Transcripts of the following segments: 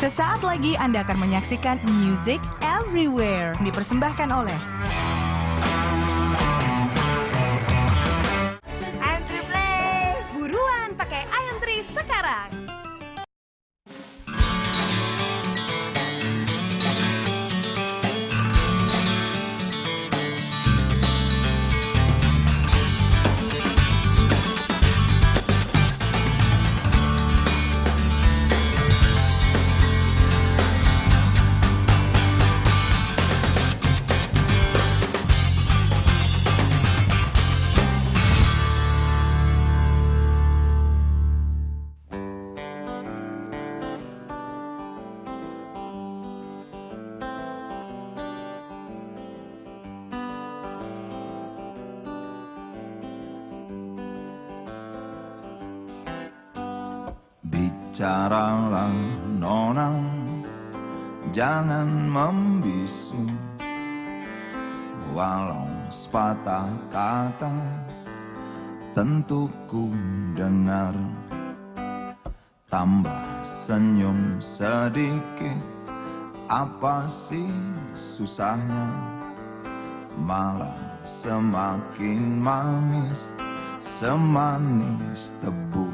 Sesaat lagi Anda akan menyaksikan Music Everywhere dipersembahkan oleh Antri Play. Buruan pakai iAntri sekarang. Bicaralah nona, jangan membisu. Walau sepatah kata tentu ku dengar. Tambah senyum sedikit, apa sih susahnya? Malah semakin manis, semanis tebu.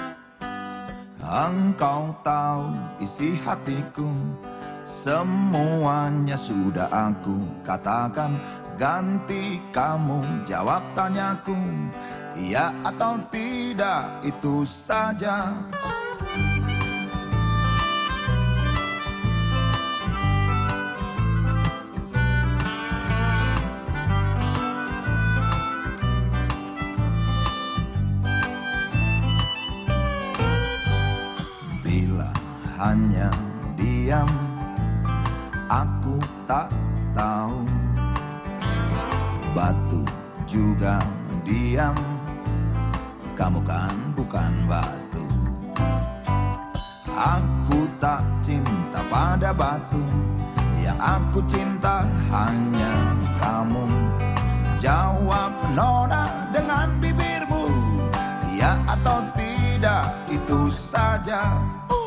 Engkau tahu isi hatiku, semuanya sudah aku katakan. Ganti kamu jawab tanyaku, iya atau tidak, itu saja. Hanya diam, aku tak tahu. Batu juga diam, kamu kan bukan batu. Aku tak cinta pada batu, yang aku cinta hanya kamu. Jawab nona dengan bibirmu, ya atau tidak, itu saja.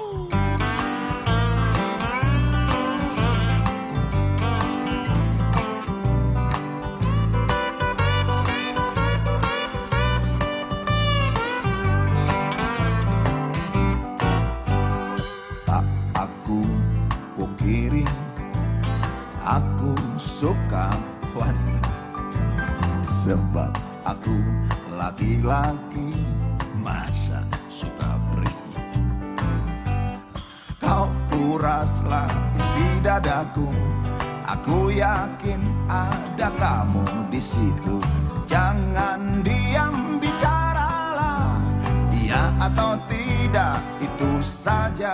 Aku suka wanita, sebab aku laki-laki, masa suka peri. Kau kuraslah isi dadaku, aku yakin ada kamu di situ. Jangan diam, bicaralah, iya atau tidak, itu saja.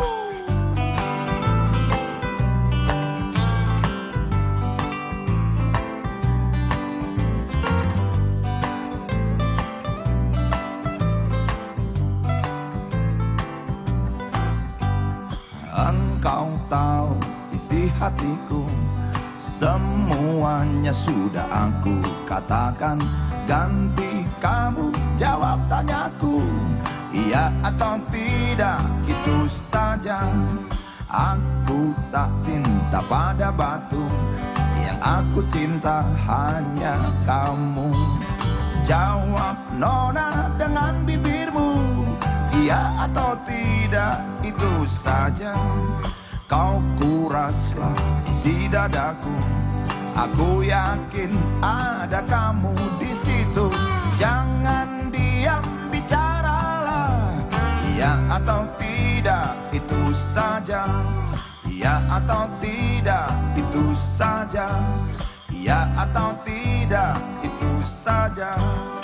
Engkau tahu isi hatiku, semuanya sudah aku katakan. Ganti kamu jawab tanyaku, iya atau tidak, itu saja. Aku tak cinta pada batu, yang aku cinta hanya kamu. Jawab nona dengan bibirmu, iya atau tidak, itu saja. Kau kuraslah isi dadaku, aku yakin ada kamu di situ. Jangan diam, bicaralah, iya atau tidak, itu saja. Iya atau tidak, itu saja. Iya atau tidak, itu saja.